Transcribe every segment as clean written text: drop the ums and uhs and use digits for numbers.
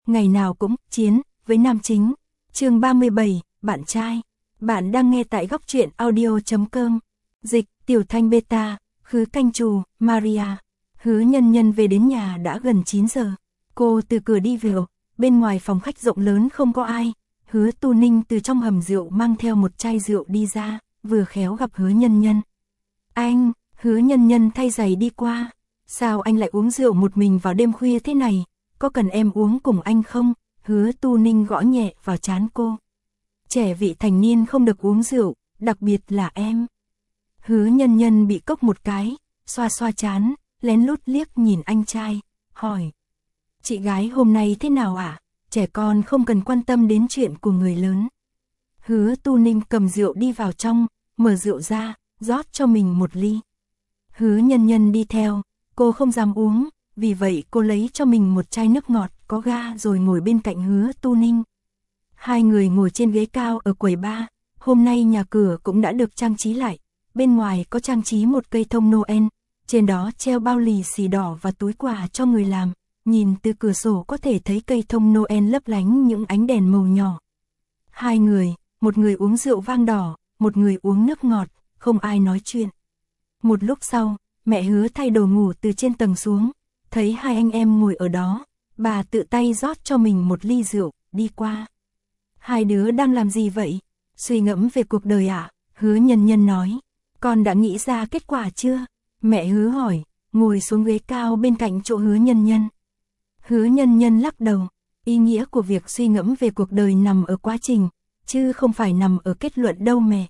ngày nào cũng chiến với nam chính. Chương 37, bạn trai. Bạn đang nghe tại góc truyện audio.com. Dịch, Tiểu Thanh Beta, Khứ Canh Trù, Maria. Hứa Nhân Nhân về đến nhà đã gần 9 giờ. Cô từ cửa đi vào, bên ngoài phòng khách rộng lớn không có ai. Hứa Tu Ninh từ trong hầm rượu mang theo một chai rượu đi ra, vừa khéo gặp Hứa Nhân Nhân. Anh, Hứa Nhân Nhân thay giày đi qua. Sao anh lại uống rượu một mình vào đêm khuya thế này? Có cần em uống cùng anh không? Hứa Tu Ninh gõ nhẹ vào trán cô. Trẻ vị thành niên không được uống rượu, đặc biệt là em. Hứa Nhân Nhân bị cốc một cái, xoa xoa trán, lén lút liếc nhìn anh trai, hỏi. Chị gái hôm nay thế nào ạ? Trẻ con không cần quan tâm đến chuyện của người lớn. Hứa Tu Ninh cầm rượu đi vào trong, mở rượu ra, rót cho mình một ly. Hứa Nhân Nhân đi theo, cô không dám uống, vì vậy cô lấy cho mình một chai nước ngọt có ga rồi ngồi bên cạnh Hứa Tu Ninh. Hai người ngồi trên ghế cao ở quầy bar, hôm nay nhà cửa cũng đã được trang trí lại, bên ngoài có trang trí một cây thông Noel, trên đó treo bao lì xì đỏ và túi quà cho người làm, nhìn từ cửa sổ có thể thấy cây thông Noel lấp lánh những ánh đèn màu nhỏ. Hai người, một người uống rượu vang đỏ, một người uống nước ngọt, không ai nói chuyện. Một lúc sau, mẹ Hứa thay đồ ngủ từ trên tầng xuống, thấy hai anh em ngồi ở đó, bà tự tay rót cho mình một ly rượu, đi qua. Hai đứa đang làm gì vậy? Suy ngẫm về cuộc đời ạ? Hứa Nhân Nhân nói. Con đã nghĩ ra kết quả chưa? Mẹ Hứa hỏi, ngồi xuống ghế cao bên cạnh chỗ Hứa Nhân Nhân. Hứa Nhân Nhân lắc đầu, ý nghĩa của việc suy ngẫm về cuộc đời nằm ở quá trình, chứ không phải nằm ở kết luận đâu mẹ.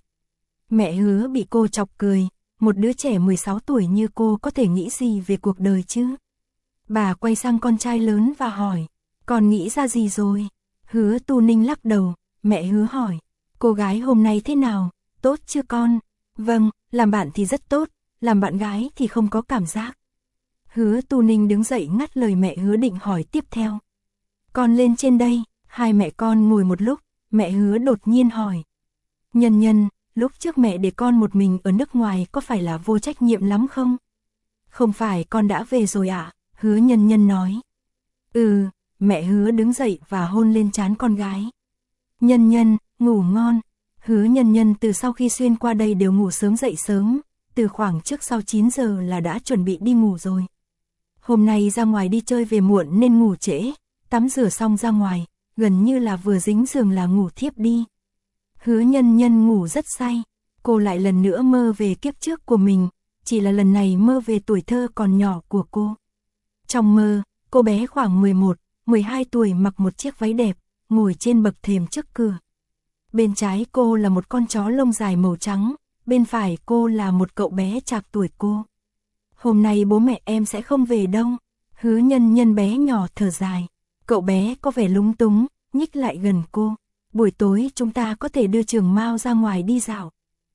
Mẹ Hứa bị cô chọc cười, một đứa trẻ 16 tuổi như cô có thể nghĩ gì về cuộc đời chứ? Bà quay sang con trai lớn và hỏi, con nghĩ ra gì rồi? Hứa Tu Ninh lắc đầu, mẹ Hứa hỏi, cô gái hôm nay thế nào, tốt chưa con? Vâng, làm bạn thì rất tốt, làm bạn gái thì không có cảm giác. Hứa Tu Ninh đứng dậy ngắt lời mẹ Hứa định hỏi tiếp theo. Con lên trên đây, hai mẹ con ngồi một lúc, mẹ Hứa đột nhiên hỏi. Nhân Nhân, lúc trước mẹ để con một mình ở nước ngoài có phải là vô trách nhiệm lắm không? Không phải, con đã về rồi ạ, Hứa Nhân Nhân nói. Mẹ Hứa đứng dậy và hôn lên trán con gái. Nhân Nhân, ngủ ngon. Hứa Nhân Nhân từ sau khi xuyên qua đây đều ngủ sớm dậy sớm, từ khoảng trước sau 9 giờ là đã chuẩn bị đi ngủ rồi. Hôm nay ra ngoài đi chơi về muộn nên ngủ trễ, tắm rửa xong ra ngoài, gần như là vừa dính giường là ngủ thiếp đi. Hứa Nhân Nhân ngủ rất say, cô lại lần nữa mơ về kiếp trước của mình, chỉ là lần này mơ về tuổi thơ còn nhỏ của cô. Trong mơ, cô bé khoảng 11-12 tuổi mặc một chiếc váy đẹp, ngồi trên bậc thềm trước cửa. Bên trái cô là một con chó lông dài màu trắng, bên phải cô là một cậu bé trạc tuổi cô. Hôm nay bố mẹ em sẽ không về đâu. Hứa Nhân Nhân bé nhỏ thở dài. Cậu bé có vẻ lúng túng, nhích lại gần cô. Buổi tối chúng ta có thể đưa Trường Mao ra ngoài đi dạo.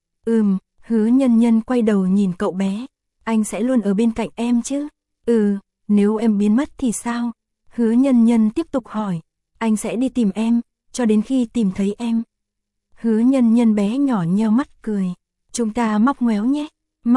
Hứa Nhân Nhân quay đầu nhìn cậu bé. Anh sẽ luôn ở bên cạnh em chứ? Nếu em biến mất thì sao? Hứa Nhân Nhân tiếp tục hỏi. Anh sẽ đi tìm em, cho đến khi tìm thấy em. Hứa Nhân Nhân bé nhỏ nheo mắt cười. Chúng ta móc ngoéo nhé.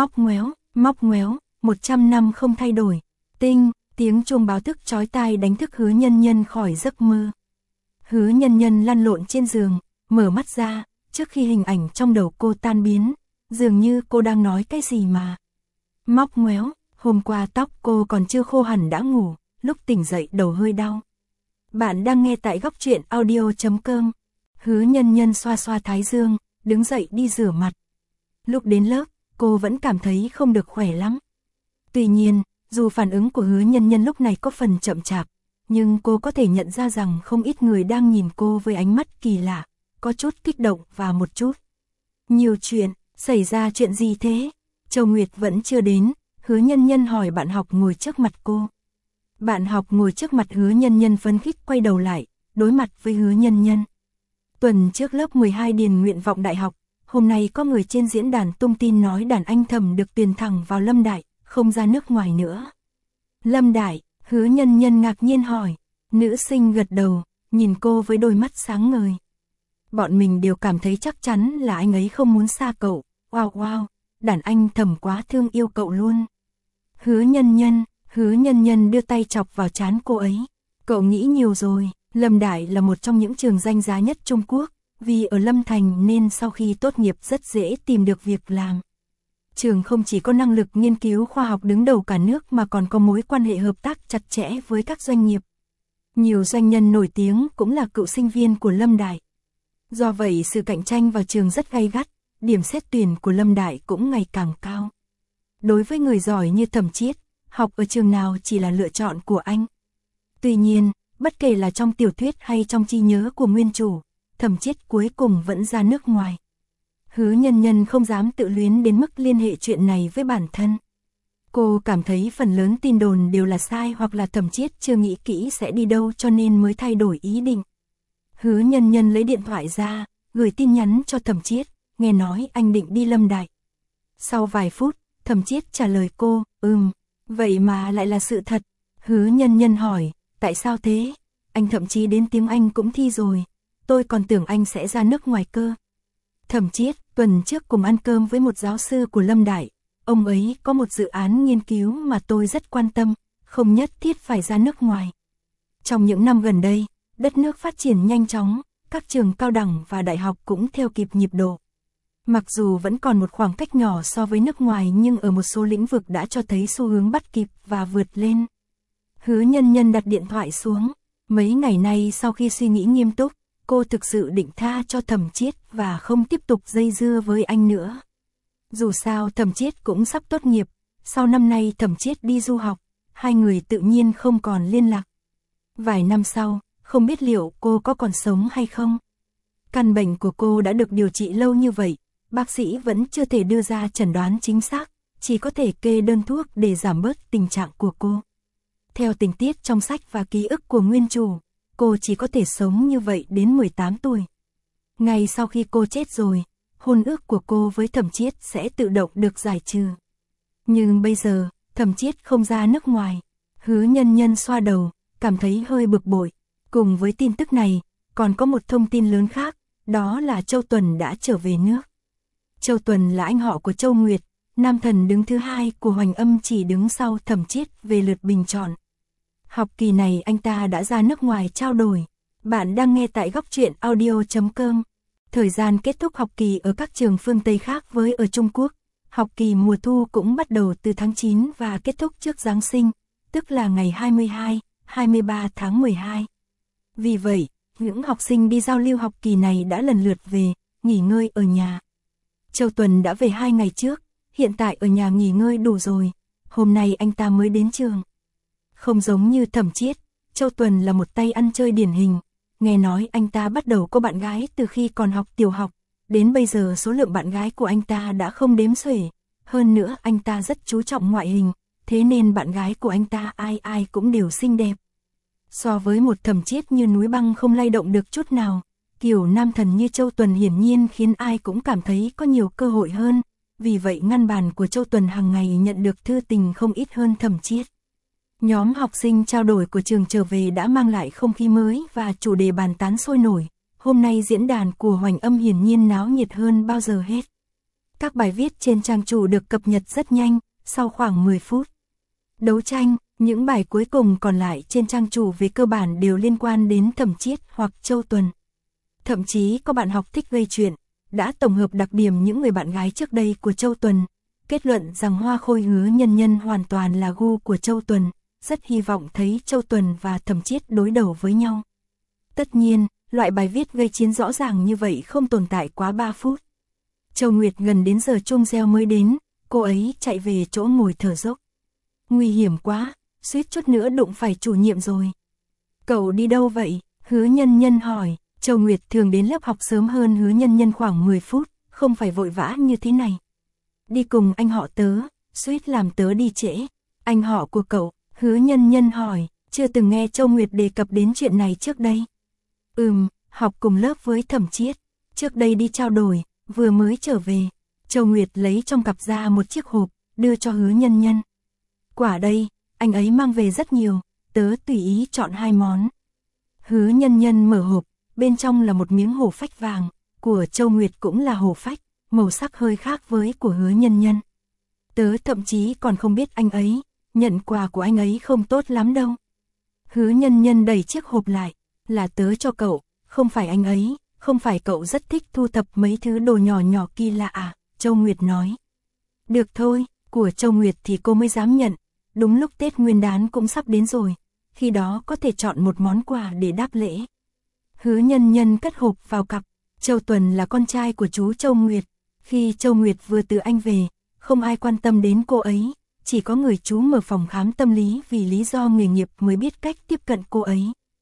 Móc ngoéo, 100 năm không thay đổi. Tinh, tiếng chuông báo thức chói tai đánh thức Hứa Nhân Nhân khỏi giấc mơ. Hứa Nhân Nhân lăn lộn trên giường, mở mắt ra, trước khi hình ảnh trong đầu cô tan biến, dường như cô đang nói cái gì mà. Móc ngoéo, hôm qua tóc cô còn chưa khô hẳn đã ngủ, lúc tỉnh dậy đầu hơi đau. Bạn đang nghe tại góc truyện audio.com. Hứa Nhân Nhân xoa xoa thái dương, đứng dậy đi rửa mặt. Lúc đến lớp, cô vẫn cảm thấy không được khỏe lắm. Tuy nhiên, dù phản ứng của Hứa Nhân Nhân lúc này có phần chậm chạp, nhưng cô có thể nhận ra rằng không ít người đang nhìn cô với ánh mắt kỳ lạ, có chút kích động và một chút. Nhiều chuyện, xảy ra chuyện gì thế? Châu Nguyệt vẫn chưa đến, Hứa Nhân Nhân hỏi bạn học ngồi trước mặt cô. Bạn học ngồi trước mặt Hứa Nhân Nhân phấn khích quay đầu lại, đối mặt với Hứa Nhân Nhân. Tuần trước lớp 12 điền nguyện vọng đại học, hôm nay có người trên diễn đàn tung tin nói đàn anh Thẩm được tuyển thẳng vào Lâm Đại, không ra nước ngoài nữa. Lâm Đại, Hứa Nhân Nhân ngạc nhiên hỏi. Nữ sinh gật đầu, nhìn cô với đôi mắt sáng ngời. Bọn mình đều cảm thấy chắc chắn là anh ấy không muốn xa cậu. Wow, đàn anh Thẩm quá thương yêu cậu luôn. Hứa Nhân Nhân đưa tay chọc vào trán cô ấy. Cậu nghĩ nhiều rồi, Lâm Đại là một trong những trường danh giá nhất Trung Quốc, vì ở Lâm Thành nên sau khi tốt nghiệp rất dễ tìm được việc làm. Trường không chỉ có năng lực nghiên cứu khoa học đứng đầu cả nước mà còn có mối quan hệ hợp tác chặt chẽ với các doanh nghiệp. Nhiều doanh nhân nổi tiếng cũng là cựu sinh viên của Lâm Đại. Do vậy sự cạnh tranh vào trường rất gay gắt, điểm xét tuyển của Lâm Đại cũng ngày càng cao. Đối với người giỏi như Thẩm Chiết, học ở trường nào chỉ là lựa chọn của anh. Tuy nhiên, bất kể là trong tiểu thuyết hay trong trí nhớ của nguyên chủ, Thẩm Chiết cuối cùng vẫn ra nước ngoài. Hứa Nhân Nhân không dám tự luyến đến mức liên hệ chuyện này với bản thân. Cô cảm thấy phần lớn tin đồn đều là sai hoặc là Thẩm Chiết chưa nghĩ kỹ sẽ đi đâu cho nên mới thay đổi ý định. Hứa Nhân Nhân lấy điện thoại ra, gửi tin nhắn cho Thẩm Chiết, nghe nói anh định đi Lâm Đại. Sau vài phút, Thẩm Chiết trả lời cô, vậy mà lại là sự thật. Hứa Nhân Nhân hỏi, tại sao thế? Anh thậm chí đến tiếng Anh cũng thi rồi, tôi còn tưởng anh sẽ ra nước ngoài cơ. Thẩm Chiết, tuần trước cùng ăn cơm với một giáo sư của Lâm Đại, ông ấy có một dự án nghiên cứu mà tôi rất quan tâm, không nhất thiết phải ra nước ngoài. Trong những năm gần đây, đất nước phát triển nhanh chóng, các trường cao đẳng và đại học cũng theo kịp nhịp độ. Mặc dù vẫn còn một khoảng cách nhỏ so với nước ngoài nhưng ở một số lĩnh vực đã cho thấy xu hướng bắt kịp và vượt lên. Hứa Nhân Nhân đặt điện thoại xuống, mấy ngày nay sau khi suy nghĩ nghiêm túc, cô thực sự định tha cho Thẩm Chiết và không tiếp tục dây dưa với anh nữa. Dù sao Thẩm Chiết cũng sắp tốt nghiệp, sau năm nay Thẩm Chiết đi du học, hai người tự nhiên không còn liên lạc. Vài năm sau, không biết liệu cô có còn sống hay không. Căn bệnh của cô đã được điều trị lâu như vậy, bác sĩ vẫn chưa thể đưa ra chẩn đoán chính xác, chỉ có thể kê đơn thuốc để giảm bớt tình trạng của cô. Theo tình tiết trong sách và ký ức của nguyên chủ, cô chỉ có thể sống như vậy đến 18 tuổi. Ngay sau khi cô chết rồi, hôn ước của cô với Thẩm Chiết sẽ tự động được giải trừ. Nhưng bây giờ, Thẩm Chiết không ra nước ngoài. Hứa Nhân Nhân xoa đầu, cảm thấy hơi bực bội. Cùng với tin tức này, còn có một thông tin lớn khác, đó là Châu Tuần đã trở về nước. Châu Tuần là anh họ của Châu Nguyệt, nam thần đứng thứ hai của Hoành Âm, chỉ đứng sau Thẩm Chiết về lượt bình chọn. Học kỳ này anh ta đã ra nước ngoài trao đổi. Bạn đang nghe tại Góc Truyện Audio.com. Thời gian kết thúc học kỳ ở các trường phương Tây khác với ở Trung Quốc. Học kỳ mùa thu cũng bắt đầu từ tháng 9 và kết thúc trước Giáng sinh, tức là ngày 22, 23 tháng 12. Vì vậy, những học sinh đi giao lưu học kỳ này đã lần lượt về, nghỉ ngơi ở nhà. Châu Tuần đã về 2 ngày trước, hiện tại ở nhà nghỉ ngơi đủ rồi. Hôm nay anh ta mới đến trường. Không giống như Thẩm Chiết, Châu Tuần là một tay ăn chơi điển hình. Nghe nói anh ta bắt đầu có bạn gái từ khi còn học tiểu học, đến bây giờ số lượng bạn gái của anh ta đã không đếm xuể. Hơn nữa anh ta rất chú trọng ngoại hình, thế nên bạn gái của anh ta ai ai cũng đều xinh đẹp. So với một Thẩm Chiết như núi băng không lay động được chút nào, kiểu nam thần như Châu Tuần hiển nhiên khiến ai cũng cảm thấy có nhiều cơ hội hơn. Vì vậy ngăn bàn của Châu Tuần hàng ngày nhận được thư tình không ít hơn Thẩm Chiết. Nhóm học sinh trao đổi của trường trở về đã mang lại không khí mới và chủ đề bàn tán sôi nổi. Hôm nay diễn đàn của Hoành Âm hiển nhiên náo nhiệt hơn bao giờ hết. Các bài viết trên trang chủ được cập nhật rất nhanh, sau khoảng 10 phút. Đấu tranh, những bài cuối cùng còn lại trên trang chủ về cơ bản đều liên quan đến Thẩm Chiết hoặc Châu Tuần. Thậm chí có bạn học thích gây chuyện, đã tổng hợp đặc điểm những người bạn gái trước đây của Châu Tuần, kết luận rằng Hoa Khôi Hứa Nhân Nhân hoàn toàn là gu của Châu Tuần, rất hy vọng thấy Châu Tuần và Thẩm Chiết đối đầu với nhau. Tất nhiên, loại bài viết gây chiến rõ ràng như vậy không tồn tại quá 3 phút. Châu Nguyệt gần đến giờ chuông reo mới đến, cô ấy chạy về chỗ ngồi thở dốc. Nguy hiểm quá, suýt chút nữa đụng phải chủ nhiệm rồi. Cậu đi đâu vậy? Hứa Nhân Nhân hỏi. Châu Nguyệt thường đến lớp học sớm hơn Hứa Nhân Nhân khoảng 10 phút, không phải vội vã như thế này. Đi cùng anh họ tớ, suýt làm tớ đi trễ. Anh họ của cậu? Hứa Nhân Nhân hỏi, chưa từng nghe Châu Nguyệt đề cập đến chuyện này trước đây. Học cùng lớp với Thẩm Chiết, trước đây đi trao đổi, vừa mới trở về. Châu Nguyệt lấy trong cặp ra một chiếc hộp, đưa cho Hứa Nhân Nhân. Quả đây, anh ấy mang về rất nhiều, tớ tùy ý chọn 2 món. Hứa Nhân Nhân mở hộp, bên trong là một miếng hổ phách vàng, của Châu Nguyệt cũng là hổ phách, màu sắc hơi khác với của Hứa Nhân Nhân. Tớ thậm chí còn không biết anh ấy, nhận quà của anh ấy không tốt lắm đâu. Hứa Nhân Nhân đẩy chiếc hộp lại, là tớ cho cậu, không phải anh ấy, không phải cậu rất thích thu thập mấy thứ đồ nhỏ nhỏ kỳ lạ à, Châu Nguyệt nói. Được thôi, của Châu Nguyệt thì cô mới dám nhận, đúng lúc Tết Nguyên đán cũng sắp đến rồi, khi đó có thể chọn một món quà để đáp lễ. Hứa Nhân Nhân cất hộp vào cặp, Châu Tuần là con trai của chú Châu Nguyệt, khi Châu Nguyệt vừa từ Anh về, không ai quan tâm đến cô ấy, chỉ có người chú mở phòng khám tâm lý vì lý do nghề nghiệp mới biết cách tiếp cận cô ấy.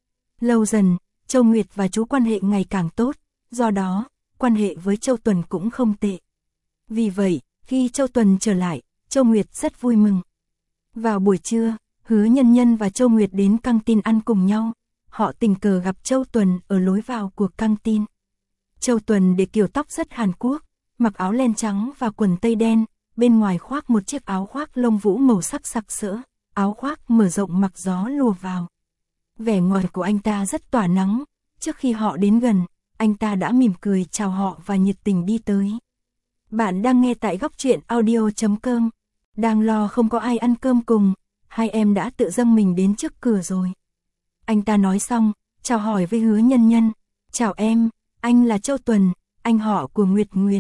Lâu dần, Châu Nguyệt và chú quan hệ ngày càng tốt, do đó, quan hệ với Châu Tuần cũng không tệ. Vì vậy, khi Châu Tuần trở lại, Châu Nguyệt rất vui mừng. Vào buổi trưa, Hứa Nhân Nhân và Châu Nguyệt đến căng tin ăn cùng nhau, họ tình cờ gặp Châu Tuần ở lối vào của căng tin. Châu Tuần để kiểu tóc rất Hàn Quốc, mặc áo len trắng và quần tây đen, bên ngoài khoác một chiếc áo khoác lông vũ màu sắc sặc sỡ, áo khoác mở rộng mặc gió lùa vào. Vẻ ngoài của anh ta rất tỏa nắng, trước khi họ đến gần, anh ta đã mỉm cười chào họ và nhiệt tình đi tới. Bạn đang nghe tại góc truyện audio.com, đang lo không có ai ăn cơm cùng, hai em đã tự dâng mình đến trước cửa rồi. Anh ta nói xong, chào hỏi với Hứa Nhân Nhân, chào em, anh là Châu Tuần, anh họ của Nguyệt Nguyệt.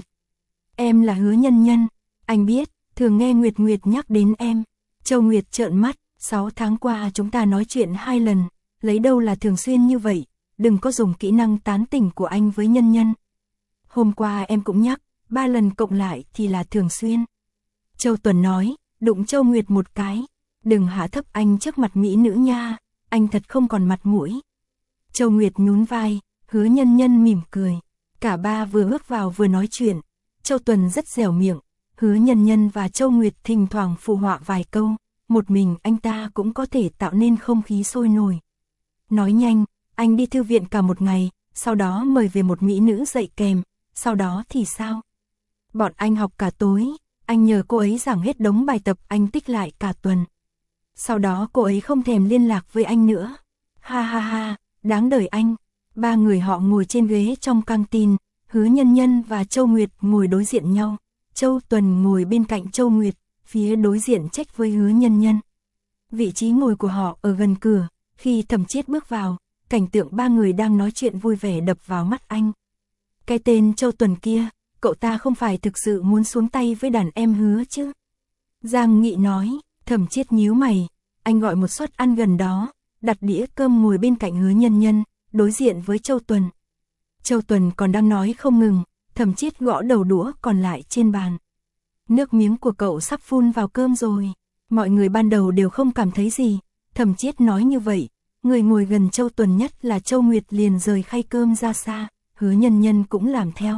Em là Hứa Nhân Nhân, anh biết, thường nghe Nguyệt Nguyệt nhắc đến em. Châu Nguyệt trợn mắt, 6 tháng qua chúng ta nói chuyện 2 lần, lấy đâu là thường xuyên như vậy, đừng có dùng kỹ năng tán tỉnh của anh với Nhân Nhân. Hôm qua em cũng nhắc, 3 lần cộng lại thì là thường xuyên. Châu Tuần nói, đụng Châu Nguyệt một cái, đừng hạ thấp anh trước mặt mỹ nữ nha, anh thật không còn mặt mũi. Châu Nguyệt nhún vai, Hứa Nhân Nhân mỉm cười, cả ba vừa bước vào vừa nói chuyện, Châu Tuần rất dẻo miệng, Hứa Nhân Nhân và Châu Nguyệt thỉnh thoảng phụ họa vài câu, một mình anh ta cũng có thể tạo nên không khí sôi nổi. Nói nhanh, anh đi thư viện cả một ngày, sau đó mời về một mỹ nữ dạy kèm, sau đó thì sao? Bọn anh học cả tối, anh nhờ cô ấy giảng hết đống bài tập anh tích lại cả tuần. Sau đó cô ấy không thèm liên lạc với anh nữa. Ha ha ha, đáng đời anh. Ba người họ ngồi trên ghế trong căng tin, Hứa Nhân Nhân và Châu Nguyệt ngồi đối diện nhau. Châu Tuần ngồi bên cạnh Châu Nguyệt, phía đối diện trách với Hứa Nhân Nhân. Vị trí ngồi của họ ở gần cửa, khi Thẩm Chiết bước vào, cảnh tượng ba người đang nói chuyện vui vẻ đập vào mắt anh. Cái tên Châu Tuần kia, cậu ta không phải thực sự muốn xuống tay với đàn em Hứa chứ? Giang Nghị nói. Thẩm Chiết nhíu mày, anh gọi một suất ăn gần đó, đặt đĩa cơm ngồi bên cạnh Hứa Nhân Nhân, đối diện với Châu Tuần. Châu Tuần còn đang nói không ngừng, Thẩm Chiết gõ đầu đũa còn lại trên bàn. Nước miếng của cậu sắp phun vào cơm rồi. Mọi người ban đầu đều không cảm thấy gì, Thẩm Chiết nói như vậy, người ngồi gần Châu Tuần nhất là Châu Nguyệt liền rời khay cơm ra xa, Hứa Nhân Nhân cũng làm theo.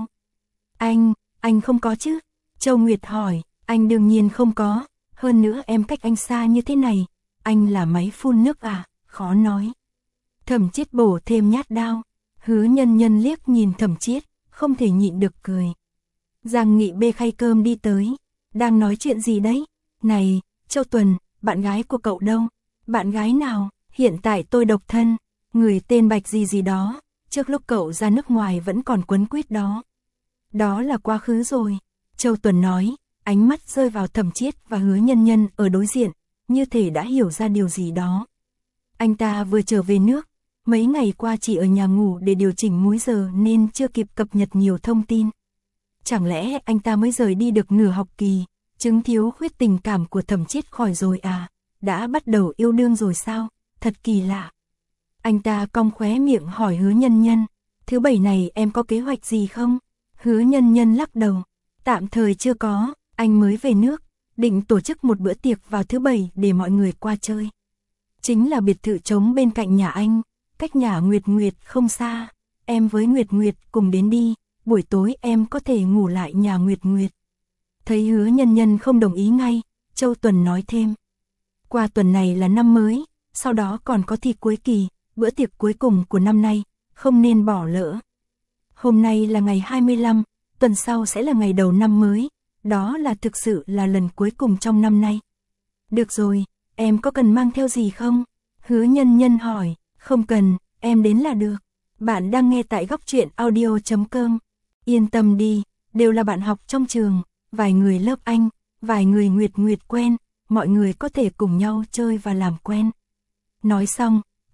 Anh không có chứ? Châu Nguyệt hỏi, anh đương nhiên không có. Hơn nữa em cách anh xa như thế này, anh là máy phun nước à, khó nói. Thẩm Chiết bổ thêm nhát đao, Hứa Nhân Nhân liếc nhìn Thẩm Chiết, không thể nhịn được cười. Giang Nghị bê khay cơm đi tới, đang nói chuyện gì đấy? Này, Châu Tuần, bạn gái của cậu đâu? Bạn gái nào? Hiện tại tôi độc thân, người tên Bạch gì gì đó, trước lúc cậu ra nước ngoài vẫn còn quấn quýt đó. Đó là quá khứ rồi, Châu Tuần nói. Ánh mắt rơi vào Thẩm Chiết và Hứa Nhân Nhân ở đối diện, như thể đã hiểu ra điều gì đó. Anh ta vừa trở về nước, mấy ngày qua chỉ ở nhà ngủ để điều chỉnh múi giờ nên chưa kịp cập nhật nhiều thông tin. Chẳng lẽ anh ta mới rời đi được nửa học kỳ, chứng thiếu khuyết tình cảm của Thẩm Chiết khỏi rồi à, đã bắt đầu yêu đương rồi sao, thật kỳ lạ. Anh ta cong khóe miệng hỏi Hứa Nhân Nhân, thứ bảy này em có kế hoạch gì không? Hứa Nhân Nhân lắc đầu, tạm thời chưa có. Anh mới về nước, định tổ chức một bữa tiệc vào thứ bảy để mọi người qua chơi. Chính là biệt thự trống bên cạnh nhà anh, cách nhà Nguyệt Nguyệt không xa. Em với Nguyệt Nguyệt cùng đến đi, buổi tối em có thể ngủ lại nhà Nguyệt Nguyệt. Thấy Hứa Nhân Nhân không đồng ý ngay, Châu Tuần nói thêm. Qua tuần này là năm mới, sau đó còn có thi cuối kỳ, bữa tiệc cuối cùng của năm nay, không nên bỏ lỡ. Hôm nay là ngày 25, tuần sau sẽ là ngày đầu năm mới. Đó là thực sự là lần cuối cùng trong năm nay. Được rồi, em có cần mang theo gì không? Hứa Nhân Nhân hỏi, không cần, em đến là được. Bạn đang nghe tại góc truyện audio.com. Yên tâm đi, đều là bạn học trong trường, vài người lớp anh, vài người Nguyệt Nguyệt quen, mọi người có thể cùng nhau chơi và làm quen. Nói xong,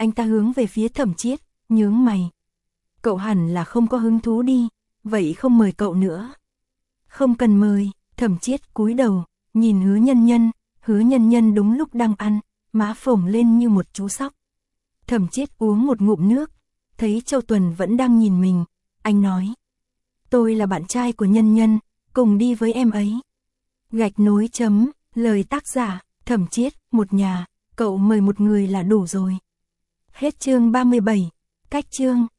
Anh ta hướng về phía Thẩm Chiết, nhướng mày. Cậu hẳn là không có hứng thú đi, vậy không mời cậu nữa. Không cần mời, Thẩm Chiết cúi đầu, nhìn Hứa Nhân Nhân đúng lúc đang ăn, má phồng lên như một chú sóc. Thẩm Chiết uống một ngụm nước, thấy Châu Tuần vẫn đang nhìn mình, anh nói. Tôi là bạn trai của Nhân Nhân, cùng đi với em ấy. Gạch nối chấm, lời tác giả, Thẩm Chiết, một nhà, cậu mời một người là đủ rồi. Hết chương 37, cách chương.